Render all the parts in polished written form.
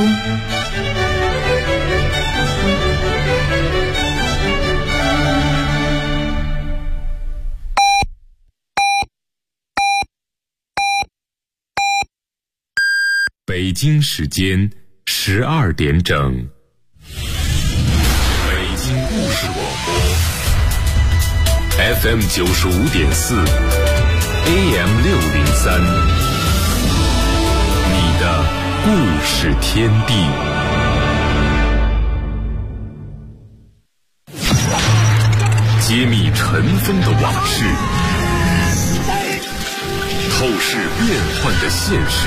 通。 北京时间12点整，北京故事广播 FM 95.4 AM 603，你的故事天地。揭秘尘封的往事，透视变幻的现实，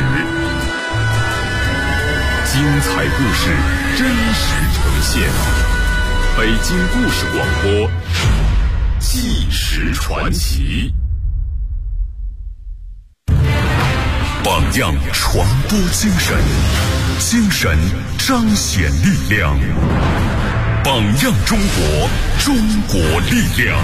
精彩故事真实呈现。北京故事广播，纪实传奇。榜样传播精神，精神彰显力量。榜样中国，中国力量。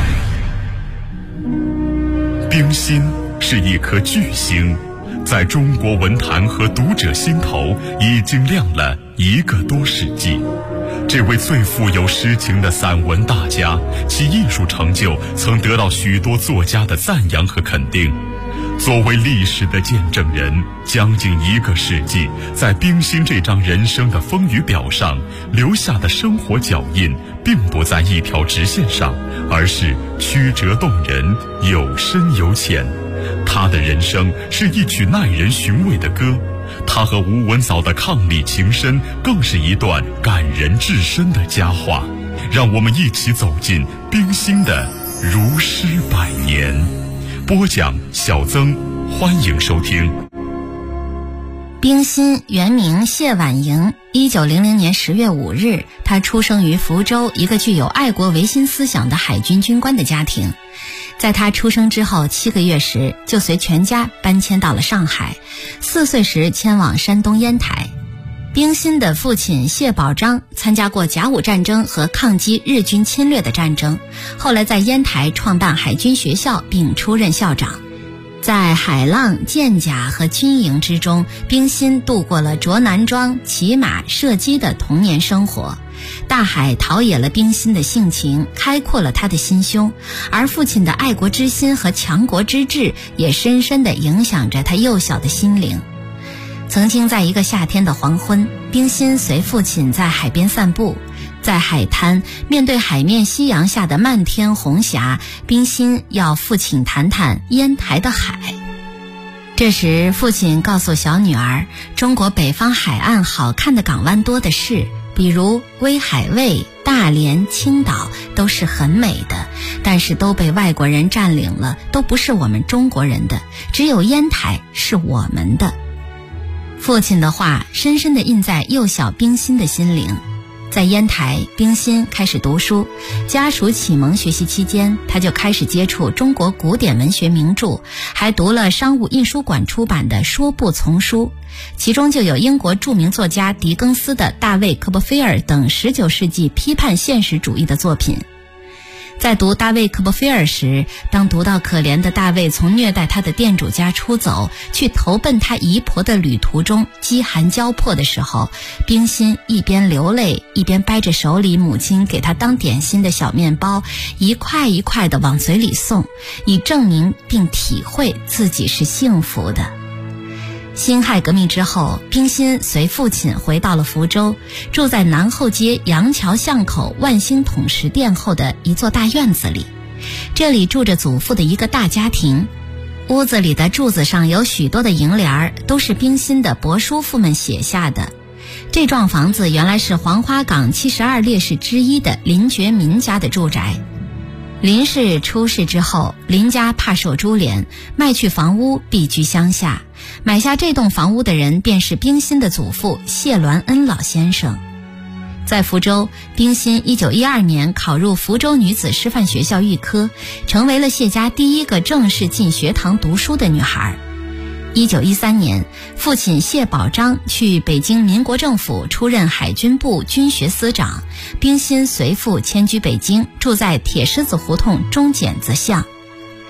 冰心是一颗巨星，在中国文坛和读者心头已经亮了1个多世纪。这位最富有诗情的散文大家，其艺术成就曾得到许多作家的赞扬和肯定。作为历史的见证人，将近1个世纪，在冰心这张人生的风雨表上留下的生活脚印，并不在一条直线上，而是曲折动人，有深有浅。他的人生是一曲耐人寻味的歌，他和吴文藻的伉俪情深更是一段感人至深的佳话。让我们一起走进冰心的如诗百年。播讲小曾，欢迎收听。 冰心原名谢婉莹，1900年10月5日，她出生于福州一个具有爱国维新思想的海军军官的家庭。在她出生之后7个月时，就随全家搬迁到了上海，4岁时迁往山东烟台。冰心的父亲谢宝章参加过甲午战争和抗击日军侵略的战争，后来在烟台创办海军学校并出任校长。在海浪、舰甲和军营之中，冰心度过了着男装、骑马、射击的童年生活。大海陶冶了冰心的性情，开阔了他的心胸，而父亲的爱国之心和强国之志也深深地影响着他幼小的心灵。曾经在一个夏天的黄昏，冰心随父亲在海边散步，在海滩面对海面夕阳下的漫天红霞，冰心要父亲谈谈烟台的海。这时父亲告诉小女儿，中国北方海岸好看的港湾多的是，比如威海卫、大连、青岛都是很美的，但是都被外国人占领了，都不是我们中国人的，只有烟台是我们的。父亲的话深深地印在幼小冰心的心灵。在烟台，冰心开始读书，家属启蒙学习期间，他就开始接触中国古典文学名著，还读了商务印书馆出版的《说不丛书》，其中就有英国著名作家狄更斯的《大卫·科波菲尔》等19世纪批判现实主义的作品。在读大卫·科波菲尔时，当读到可怜的大卫从虐待他的店主家出走，去投奔他姨婆的旅途中饥寒交迫的时候，冰心一边流泪，一边掰着手里母亲给他当点心的小面包，一块一块地往嘴里送，以证明并体会自己是幸福的。辛亥革命之后，冰心随父亲回到了福州，住在南后街杨桥巷口万兴统食店后的一座大院子里。这里住着祖父的一个大家庭，屋子里的柱子上有许多的楹联，都是冰心的伯叔父们写下的。这幢房子原来是黄花岗72烈士之一的林觉民家的住宅。林氏出事之后，林家怕受株连，卖去房屋，避居乡下。买下这栋房屋的人便是冰心的祖父谢鸾恩老先生。在福州，冰心1912年考入福州女子师范学校预科，成为了谢家第一个正式进学堂读书的女孩。1913年，父亲谢宝章去北京民国政府出任海军部军学司长，冰心随父迁居北京，住在铁狮子胡同中剪子巷。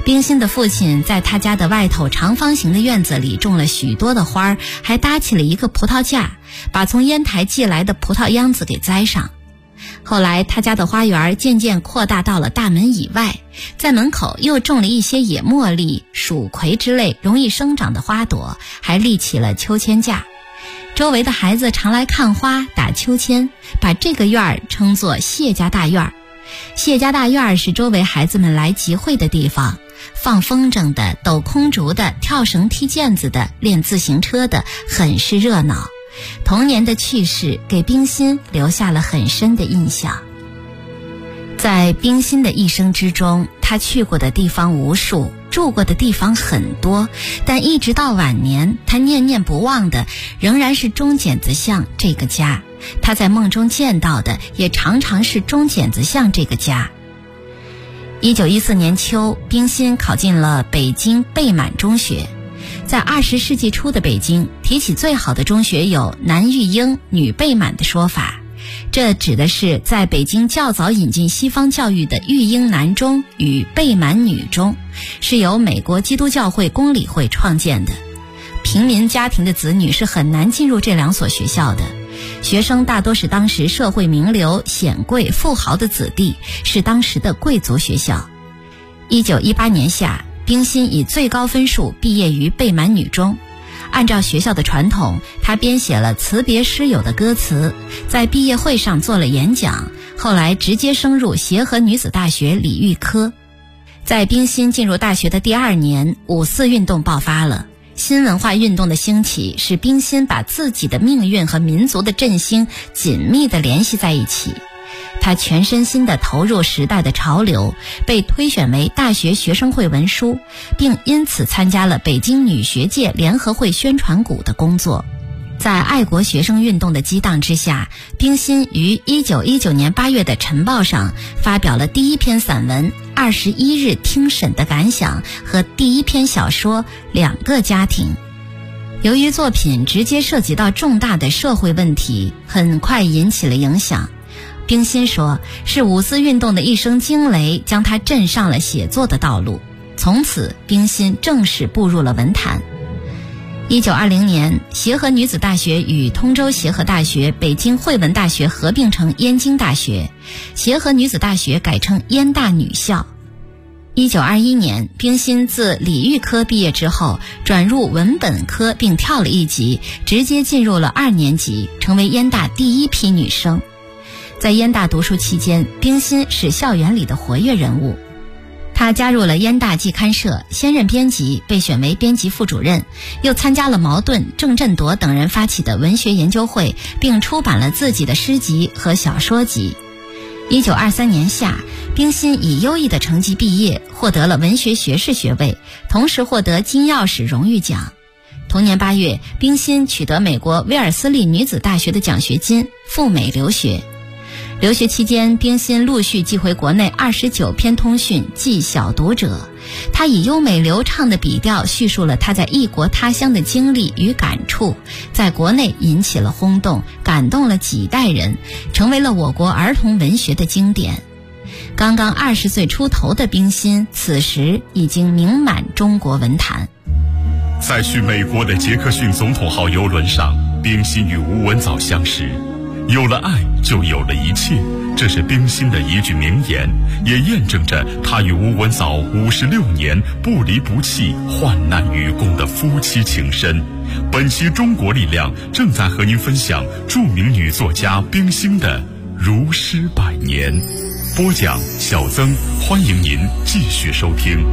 冰心的父亲在他家的外头长方形的院子里种了许多的花，还搭起了一个葡萄架，把从烟台寄来的葡萄秧子给栽上。后来他家的花园渐渐扩大到了大门以外，在门口又种了一些野茉莉、蜀葵之类容易生长的花朵，还立起了秋千架。周围的孩子常来看花、打秋千，把这个院儿称作谢家大院。谢家大院是周围孩子们来集会的地方，放风筝的、抖空竹的、跳绳踢毽子的、练自行车的，很是热闹。童年的趣事给冰心留下了很深的印象。在冰心的一生之中，他去过的地方无数，住过的地方很多，但一直到晚年，他念念不忘的仍然是中剪子巷这个家。他在梦中见到的也常常是中剪子巷这个家。1914年秋，冰心考进了北京贝满中学。在20世纪初的北京，提起最好的中学有男育英、女贝满的说法，这指的是在北京较早引进西方教育的育英男中与贝满女中，是由美国基督教会公理会创建的。平民家庭的子女是很难进入这两所学校的，学生大多是当时社会名流、显贵、富豪的子弟，是当时的贵族学校。1918年夏，冰心以最高分数毕业于贝满女中。按照学校的传统，他编写了辞别师友的歌词，在毕业会上做了演讲，后来直接升入协和女子大学理育科。在冰心进入大学的第2年，5·4运动爆发了。新文化运动的兴起使冰心把自己的命运和民族的振兴紧密地联系在一起。他全身心地投入时代的潮流，被推选为大学学生会文书，并因此参加了北京女学界联合会宣传股的工作。在爱国学生运动的激荡之下，冰心于1919年8月的《晨报》上发表了第一篇散文《21日听审的感想》和第一篇小说《两个家庭》。由于作品直接涉及到重大的社会问题，很快引起了影响。冰心说，是5·4运动的一声惊雷将他震上了写作的道路，从此冰心正式步入了文坛。1920年，协和女子大学与通州协和大学、北京汇文大学合并成燕京大学，协和女子大学改称燕大女校。1921年，冰心自理育科毕业之后，转入文本科并跳了一级，直接进入了2年级，成为燕大第一批女生。在燕大读书期间，冰心是校园里的活跃人物。他加入了燕大季刊社，先任编辑，被选为编辑副主任，又参加了茅盾、郑振铎等人发起的文学研究会，并出版了自己的诗集和小说集。1923年夏，冰心以优异的成绩毕业，获得了文学学士学位，同时获得金钥匙荣誉奖。同年8月，冰心取得美国威尔斯利女子大学的奖学金，赴美留学。留学期间，冰心陆续寄回国内29篇通讯寄小读者。他以优美流畅的笔调叙述了他在异国他乡的经历与感触，在国内引起了轰动，感动了几代人，成为了我国儿童文学的经典。刚刚20岁出头的冰心，此时已经名满中国文坛。 在去美国的杰克逊总统号邮轮上，冰心与吴文藻相识。有了爱，就有了一切，这是冰心的一句名言，也验证着他与吴文藻56年不离不弃、患难与共的夫妻情深。本期中国力量正在和您分享著名女作家冰心的如诗百年。播讲小曾，欢迎您继续收听。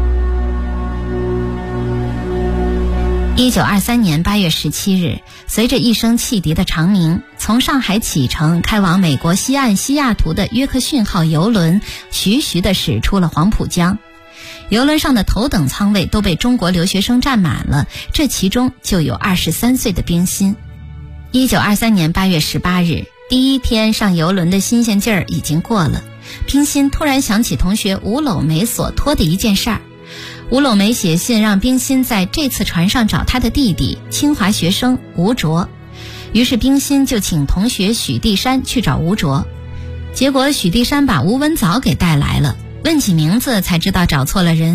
1923年8月17日，随着一声汽笛的长鸣，从上海启程开往美国西岸西雅图的约克逊号邮轮徐徐地驶出了黄浦江。邮轮上的头等舱位都被中国留学生占满了，这其中就有23岁的冰心。1923年8月18日，第一天上邮轮的新鲜劲儿已经过了，冰心突然想起同学吴柳梅所托的一件事儿。吴柳梅写信让冰心在这次船上找他的弟弟清华学生吴卓，于是冰心就请同学许地山去找吴卓，结果许地山把吴文藻给带来了，问起名字才知道找错了人。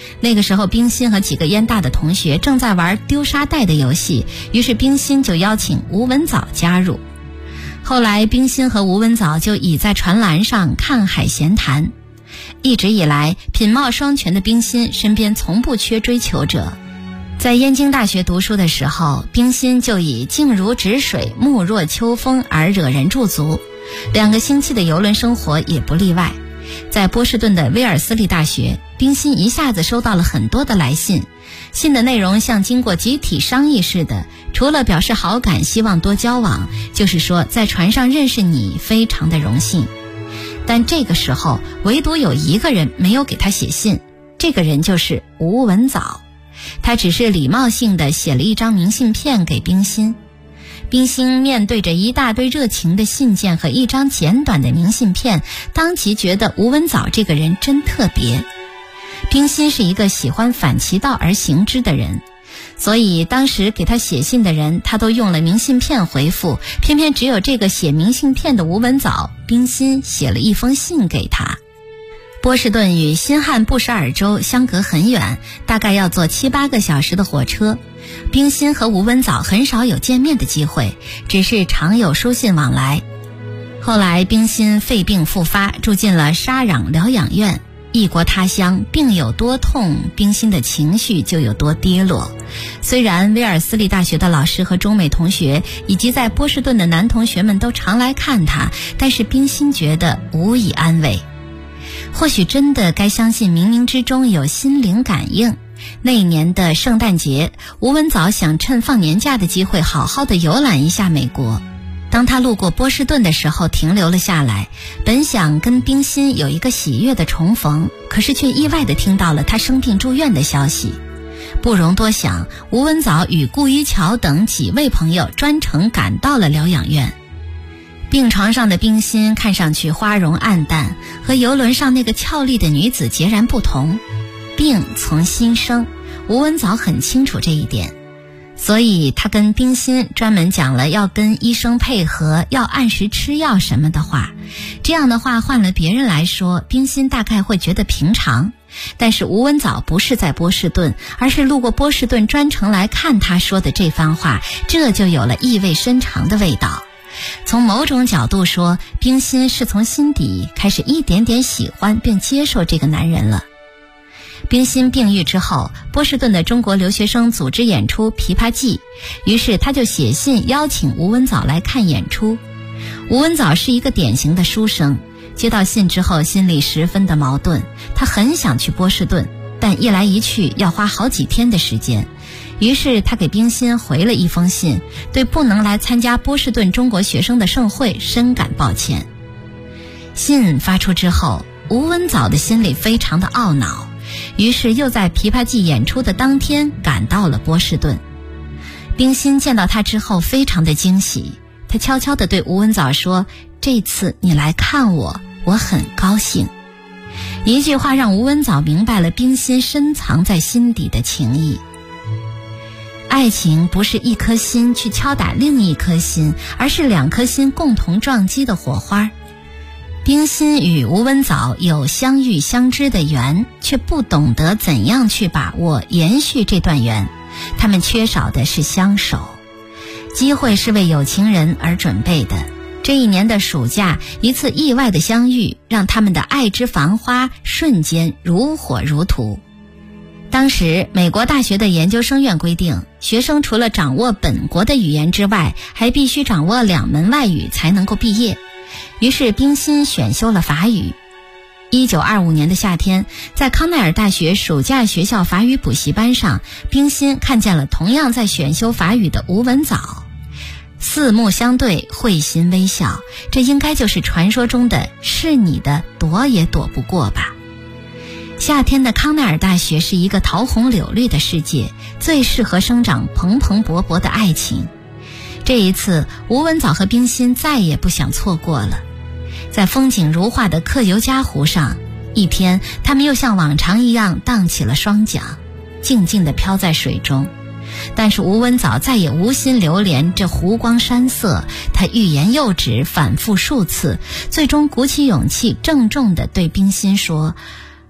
那个时候冰心和几个烟大的同学正在玩丢沙袋的游戏，于是冰心就邀请吴文藻加入。后来冰心和吴文藻就倚在船栏上看海闲谈。一直以来品貌双全的冰心身边从不缺追求者。在燕京大学读书的时候，冰心就以静如止水，目若秋风而惹人驻足，2个星期的游轮生活也不例外。在波士顿的威尔斯利大学，冰心一下子收到了很多的来信，信的内容像经过集体商议似的，除了表示好感，希望多交往，就是说在船上认识你非常的荣幸。但这个时候唯独有一个人没有给他写信，这个人就是吴文藻。他只是礼貌性的写了一张明信片给冰心。冰心面对着一大堆热情的信件和一张简短的明信片，当即觉得吴文藻这个人真特别。冰心是一个喜欢反其道而行之的人，所以当时给他写信的人，他都用了明信片回复，偏偏只有这个写明信片的吴文藻，冰心写了一封信给他。波士顿与新罕布什尔州相隔很远，大概要坐7-8个小时的火车。冰心和吴文藻很少有见面的机会，只是常有书信往来。后来冰心肺病复发，住进了沙壤疗养院。异国他乡，病有多痛，冰心的情绪就有多跌落。虽然威尔斯利大学的老师和中美同学以及在波士顿的男同学们都常来看他，但是冰心觉得无以安慰。或许真的该相信冥冥之中有心灵感应。那一年的圣诞节，吴文藻想趁放年假的机会好好的游览一下美国。当他路过波士顿的时候，停留了下来，本想跟冰心有一个喜悦的重逢，可是却意外地听到了他生病住院的消息。不容多想，吴文藻与顾一桥等几位朋友专程赶到了疗养院。病床上的冰心看上去花容暗淡，和游轮上那个俏丽的女子截然不同。病从心生，吴文藻很清楚这一点，所以他跟冰心专门讲了要跟医生配合，要按时吃药什么的话。这样的话换了别人来说，冰心大概会觉得平常，但是吴文藻不是在波士顿，而是路过波士顿专程来看他说的这番话，这就有了意味深长的味道。从某种角度说，冰心是从心底开始一点点喜欢并接受这个男人了。冰心病愈之后，波士顿的中国留学生组织演出《琵琶记》，于是他就写信邀请吴文藻来看演出。吴文藻是一个典型的书生，接到信之后心里十分的矛盾，他很想去波士顿，但一来一去要花好几天的时间。于是他给冰心回了一封信，对不能来参加波士顿中国学生的盛会深感抱歉。信发出之后，吴文藻的心里非常的懊恼，于是又在琵琶记演出的当天赶到了波士顿。冰心见到他之后非常的惊喜，他悄悄地对吴文藻说，这次你来看我，我很高兴。一句话让吴文藻明白了冰心深藏在心底的情谊。爱情不是一颗心去敲打另一颗心，而是2颗心共同撞击的火花。冰心与吴文藻有相遇相知的缘，却不懂得怎样去把握延续这段缘，他们缺少的是相守。机会是为有情人而准备的，这一年的暑假，一次意外的相遇，让他们的爱之繁花瞬间如火如荼。当时美国大学的研究生院规定，学生除了掌握本国的语言之外，还必须掌握2门外语才能够毕业。于是冰心选修了法语。1925年的夏天，在康奈尔大学暑假学校法语补习班上，冰心看见了同样在选修法语的吴文藻。四目相对，会心微笑，这应该就是传说中的是你的躲也躲不过吧。夏天的康奈尔大学是一个桃红柳绿的世界，最适合生长蓬蓬勃勃的爱情。这一次，吴文藻和冰心再也不想错过了。在风景如画的克尤加湖上，一天，他们又像往常一样荡起了双桨，静静地飘在水中。但是吴文藻再也无心流连这湖光山色，他欲言又止，反复数次，最终鼓起勇气郑重地对冰心说，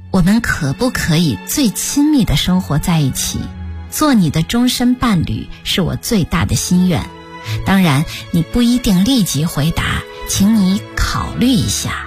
我们可不可以最亲密的生活在一起？做你的终身伴侣是我最大的心愿。当然，你不一定立即回答，请你考虑一下。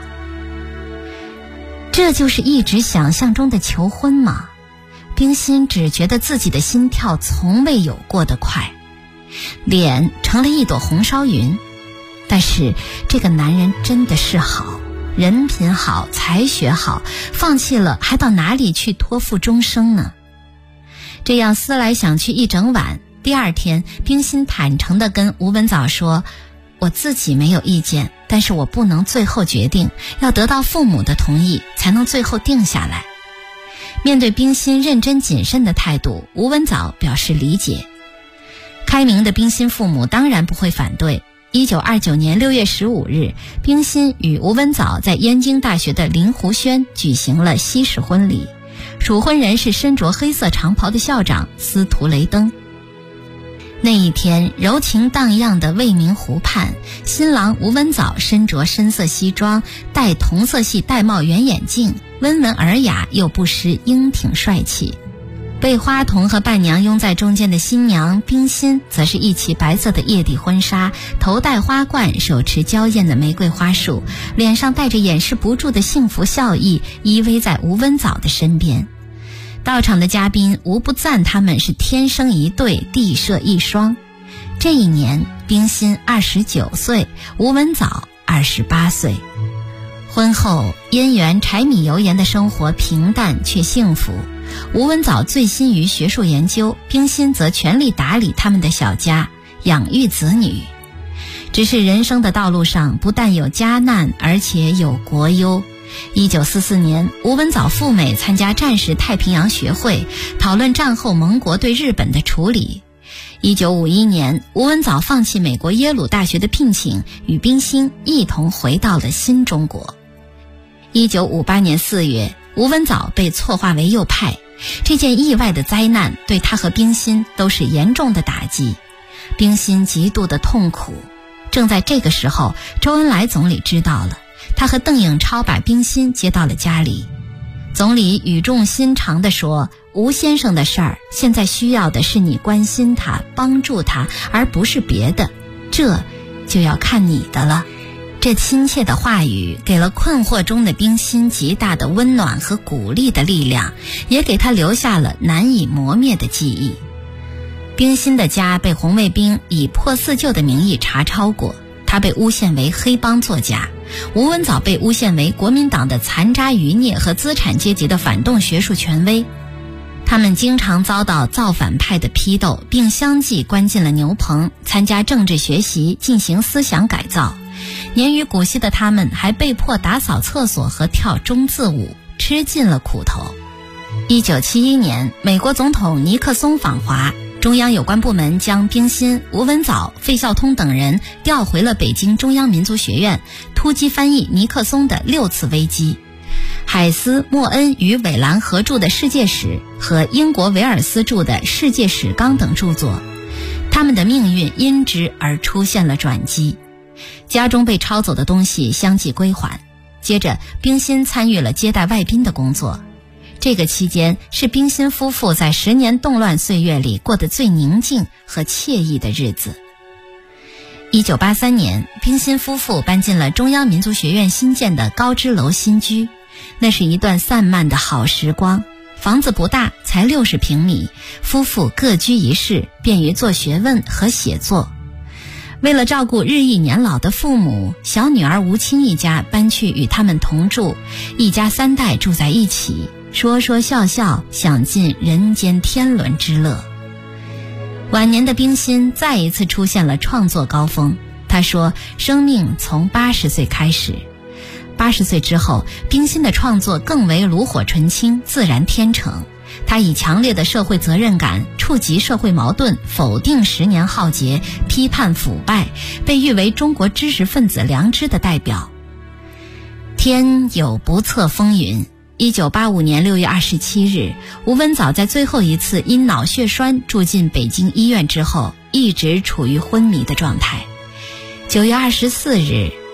这就是一直想象中的求婚吗？冰心只觉得自己的心跳从未有过的快，脸成了一朵红烧云。但是这个男人真的是好，人品好，才学好，放弃了还到哪里去托付终生呢？这样思来想去一整晚，第二天冰心坦诚地跟吴文藻说，我自己没有意见，但是我不能最后决定，要得到父母的同意才能最后定下来。面对冰心认真谨慎的态度，吴文藻表示理解。开明的冰心父母当然不会反对。1929年6月15日，冰心与吴文藻在燕京大学的林湖轩举行了西式婚礼，主婚人是身着黑色长袍的校长司徒雷登。那一天，柔情荡漾的未名湖畔，新郎吴文藻身着深色西装，戴同色系玳瑁圆眼镜，温文尔雅又不失英挺帅气。被花童和伴娘拥在中间的新娘冰心，则是一袭白色的叶底婚纱，头戴花冠，手持娇艳的玫瑰花束，脸上带着掩饰不住的幸福笑意，依偎在吴文藻的身边。到场的嘉宾无不赞他们是天生一对，地设一双。这一年，冰心29岁，吴文藻28岁。婚后，姻缘柴米油盐的生活平淡却幸福。吴文藻醉心于学术研究，冰心则全力打理他们的小家，养育子女。只是人生的道路上不但有家难，而且有国忧。1944年，吴文藻赴美参加战时太平洋学会，讨论战后盟国对日本的处理。1951年，吴文藻放弃美国耶鲁大学的聘请，与冰心一同回到了新中国。1958年4月，吴文藻被错划为右派，这件意外的灾难对他和冰心都是严重的打击。冰心极度的痛苦。正在这个时候，周恩来总理知道了，他和邓颖超把冰心接到了家里。总理语重心长地说，吴先生的事儿，现在需要的是你关心他，帮助他，而不是别的，这就要看你的了。这亲切的话语给了困惑中的冰心极大的温暖和鼓励的力量，也给他留下了难以磨灭的记忆。冰心的家被红卫兵以破四旧的名义查抄过，他被诬陷为黑帮作家，吴文藻被诬陷为国民党的残渣余孽和资产阶级的反动学术权威。他们经常遭到造反派的批斗，并相继关进了牛棚，参加政治学习，进行思想改造。年逾古稀的他们还被迫打扫厕所和跳中字舞，吃尽了苦头。1971年，美国总统尼克松访华，中央有关部门将冰心、吴文藻、费孝通等人调回了北京中央民族学院，突击翻译尼克松的6次危机。海斯、莫恩与韦兰合著的《世界史》和英国维尔斯著的《世界史纲》等著作，他们的命运因之而出现了转机。家中被抄走的东西相继归还，接着冰心参与了接待外宾的工作。这个期间是冰心夫妇在10年动乱岁月里过得最宁静和惬意的日子。1983年，冰心夫妇搬进了中央民族学院新建的高枝楼新居，那是一段散漫的好时光。房子不大，才60平米，夫妇各居一室，便于做学问和写作。为了照顾日益年老的父母，小女儿吴清一家搬去与他们同住，一家3代住在一起，说说笑笑，享尽人间天伦之乐。晚年的冰心再一次出现了创作高峰。她说，生命从80岁开始。80岁之后，冰心的创作更为炉火纯青，自然天成。他以强烈的社会责任感触及社会矛盾，否定10年浩劫，批判腐败，被誉为中国知识分子良知的代表。天有不测风云。1985年6月27日，吴文藻在最后一次因脑血栓住进北京医院之后，一直处于昏迷的状态。9月24日，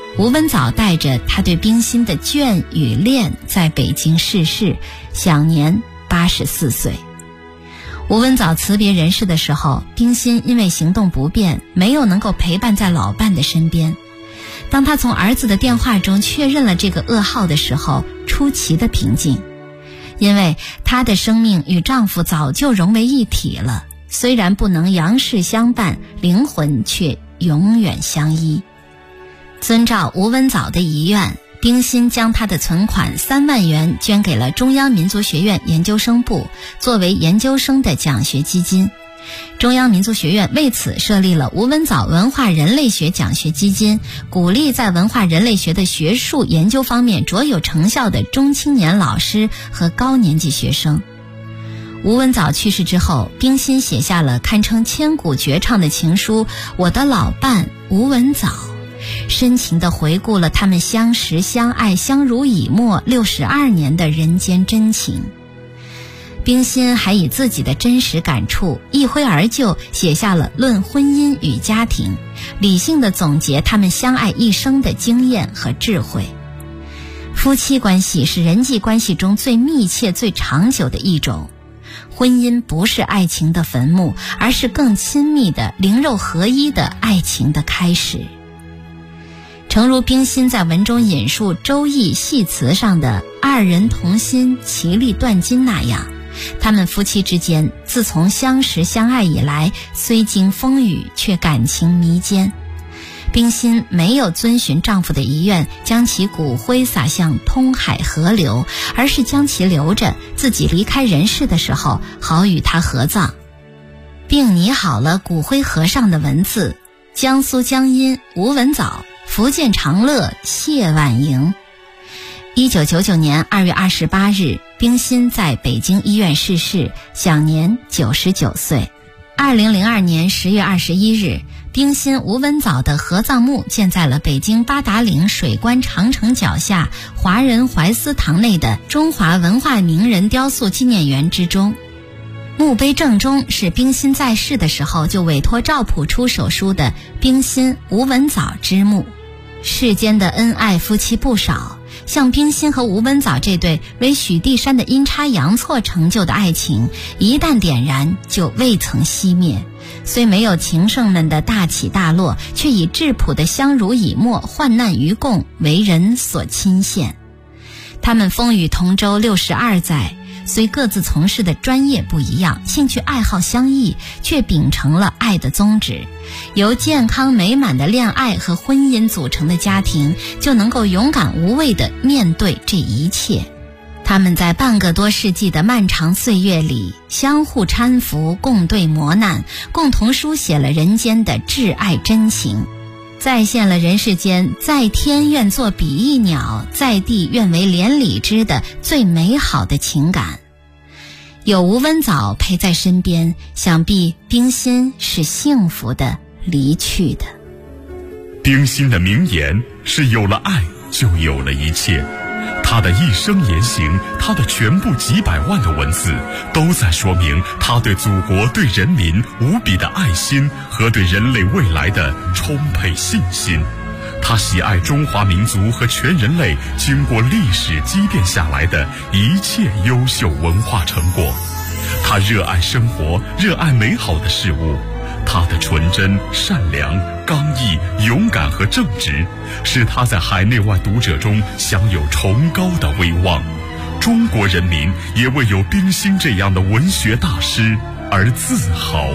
吴文藻带着他对冰心的眷与恋在北京逝世，享年84岁。吴文藻辞别人世的时候，冰心因为行动不便，没有能够陪伴在老伴的身边。当他从儿子的电话中确认了这个噩耗的时候，出奇的平静，因为她的生命与丈夫早就融为一体了，虽然不能阳世相伴，灵魂却永远相依。遵照吴文藻的遗愿，冰心将她的存款3万元捐给了中央民族学院研究生部，作为研究生的奖学基金。中央民族学院为此设立了吴文藻文化人类学奖学基金，鼓励在文化人类学的学术研究方面卓有成效的中青年老师和高年级学生。吴文藻去世之后，冰心写下了堪称千古绝唱的情书《我的老伴吴文藻》，深情地回顾了他们相识相爱相濡以沫62年的人间真情。冰心还以自己的真实感触一挥而就，写下了《论婚姻与家庭》，理性地总结他们相爱一生的经验和智慧。夫妻关系是人际关系中最密切最长久的一种，婚姻不是爱情的坟墓，而是更亲密的灵肉合一的爱情的开始。诚如冰心在文中引述周易系辞上的二人同心，其利断金那样，他们夫妻之间自从相识相爱以来，虽经风雨，却感情弥坚。冰心没有遵循丈夫的遗愿，将其骨灰撒向通海河流，而是将其留着，自己离开人世的时候，好与他合葬，并拟好了骨灰盒上的文字：江苏江阴吴文藻，福建长乐谢婉莹。1999年2月28日，冰心在北京医院逝世，享年99岁。2002年10月21日，冰心吴文藻的合葬墓建在了北京八达岭水关长城脚下华人怀思堂内的中华文化名人雕塑纪念园之中。墓碑正中是冰心在世的时候就委托赵朴初手书的冰心吴文藻之墓。世间的恩爱夫妻不少，像冰心和吴文藻这对为许地山的阴差阳错成就的爱情，一旦点燃就未曾熄灭。虽没有情圣们的大起大落，却以质朴的相濡以沫、患难与共为人所钦羡。他们风雨同舟62载，虽各自从事的专业不一样，兴趣爱好相异，却秉承了爱的宗旨。由健康美满的恋爱和婚姻组成的家庭，就能够勇敢无畏地面对这一切。他们在半个多世纪的漫长岁月里，相互搀扶，共对磨难，共同书写了人间的挚爱真情，再现了人世间在天愿作比翼鸟，在地愿为连理枝的最美好的情感。有吴文藻陪在身边，想必冰心是幸福的离去的。 冰心的名言是有了爱就有了一切，他的一生言行，他的全部几百万的文字，都在说明他对祖国对人民无比的爱心和对人类未来的充沛信心。他喜爱中华民族和全人类经过历史积淀下来的一切优秀文化成果。他热爱生活，热爱美好的事物。他的纯真、善良、刚毅、勇敢和正直，使他在海内外读者中享有崇高的威望。中国人民也为有冰心这样的文学大师而自豪。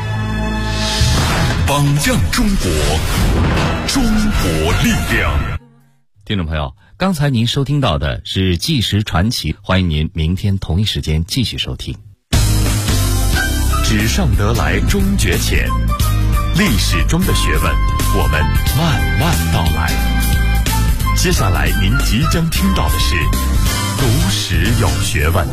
榜样中国，中国力量。 听众朋友，刚才您收听到的是《纪实传奇》，欢迎您明天同一时间继续收听。 纸上得来终觉浅，历史中的学问，我们慢慢道来。接下来您即将听到的是读史有学问。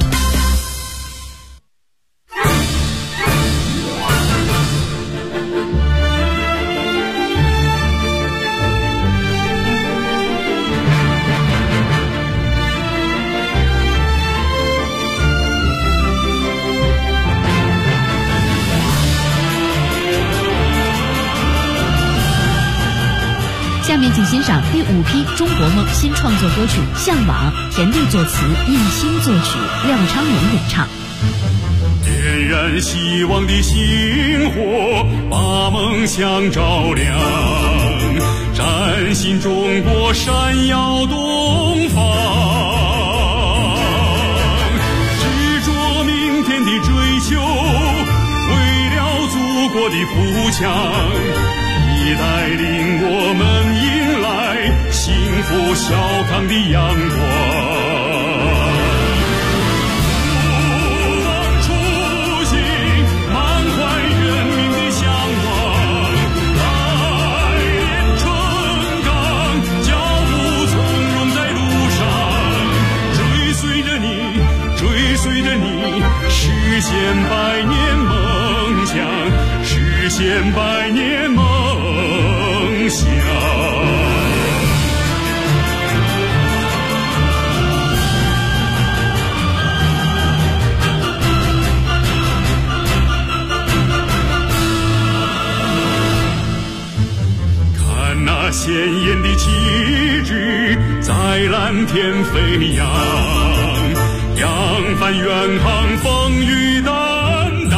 下面请欣赏第5批中国梦新创作歌曲《向往》，田地作词，印心作曲，廖昌永演唱。 点燃希望的星火，把梦想照亮，崭新中国闪耀东方，执着明天的追求，为了祖国的富强，你带领我们迎来幸福小康的阳光。实现百年梦想，实现百年梦想。看那鲜艳的旗帜在蓝天飞扬，扬帆远航，风雨担当，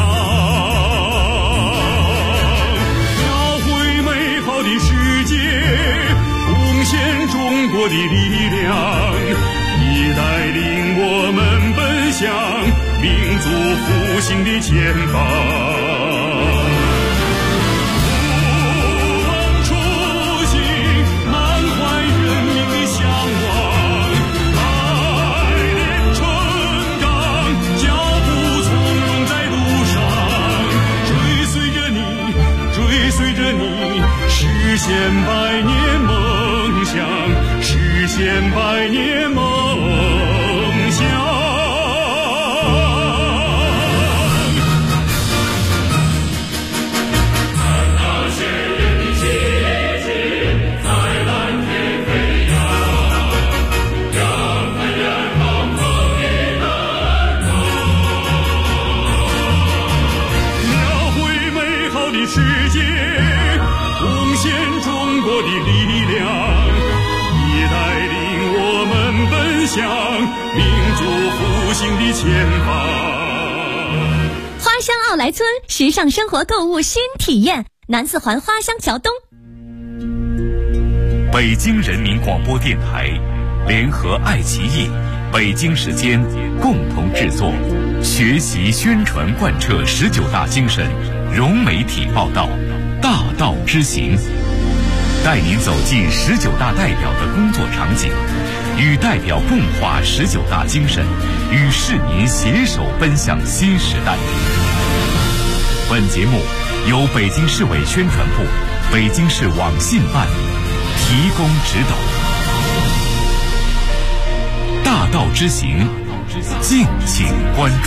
描绘美好的世界，贡献中国的力量。你带领我们奔向民族复兴的前方。实现百年梦想，实现百年梦想。看那鲜艳的旗帜在蓝天飞扬，扬帆远航，风雨担当，描绘美好的世界，贡献中国的力量，你带领我们奔向民族复兴的前方。 花乡奥莱村，时尚生活购物新体验，南四环花乡桥东。 北京人民广播电台联合爱奇艺、北京时间共同制作，学习宣传贯彻19大精神，融媒体报道，大道之行，带您走进19大代表的工作场景，与代表共话19大精神，与市民携手奔向新时代。本节目由北京市委宣传部、北京市网信办提供指导。大道之行，敬请关注。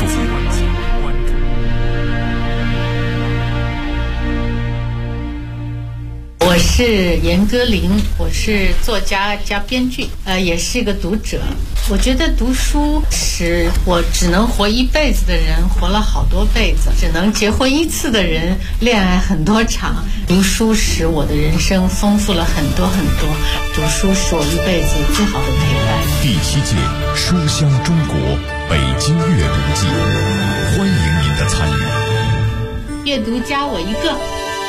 我是严歌苓，我是作家加编剧，也是一个读者。我觉得读书使我只能活一辈子的人活了好多辈子，只能结婚一次的人恋爱很多场。读书使我的人生丰富了很多很多，读书是我一辈子最好的陪伴。 第7届书香中国北京阅读季，欢迎您的参与。 阅读加我一个。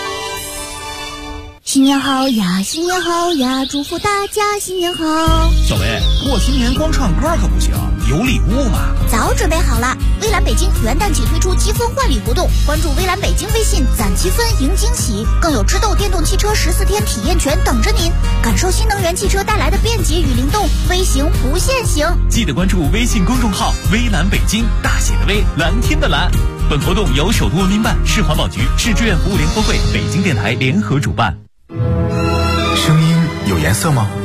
新年好呀，新年好呀，祝福大家新年好。 小薇，过新年光唱歌可不行，有礼物嘛。 早准备好了，微蓝北京元旦起推出积分换礼活动，关注微蓝北京微信攒积分赢惊喜，更有知豆电动汽车14天体验权等着您，感受新能源汽车带来的便捷与灵动，微行不限行。 记得关注微信公众号微蓝北京，大写的微，蓝天的蓝。本活动由首都文明办、市环保局、市志愿服务联合会、北京电台联合主办。 声音有颜色吗？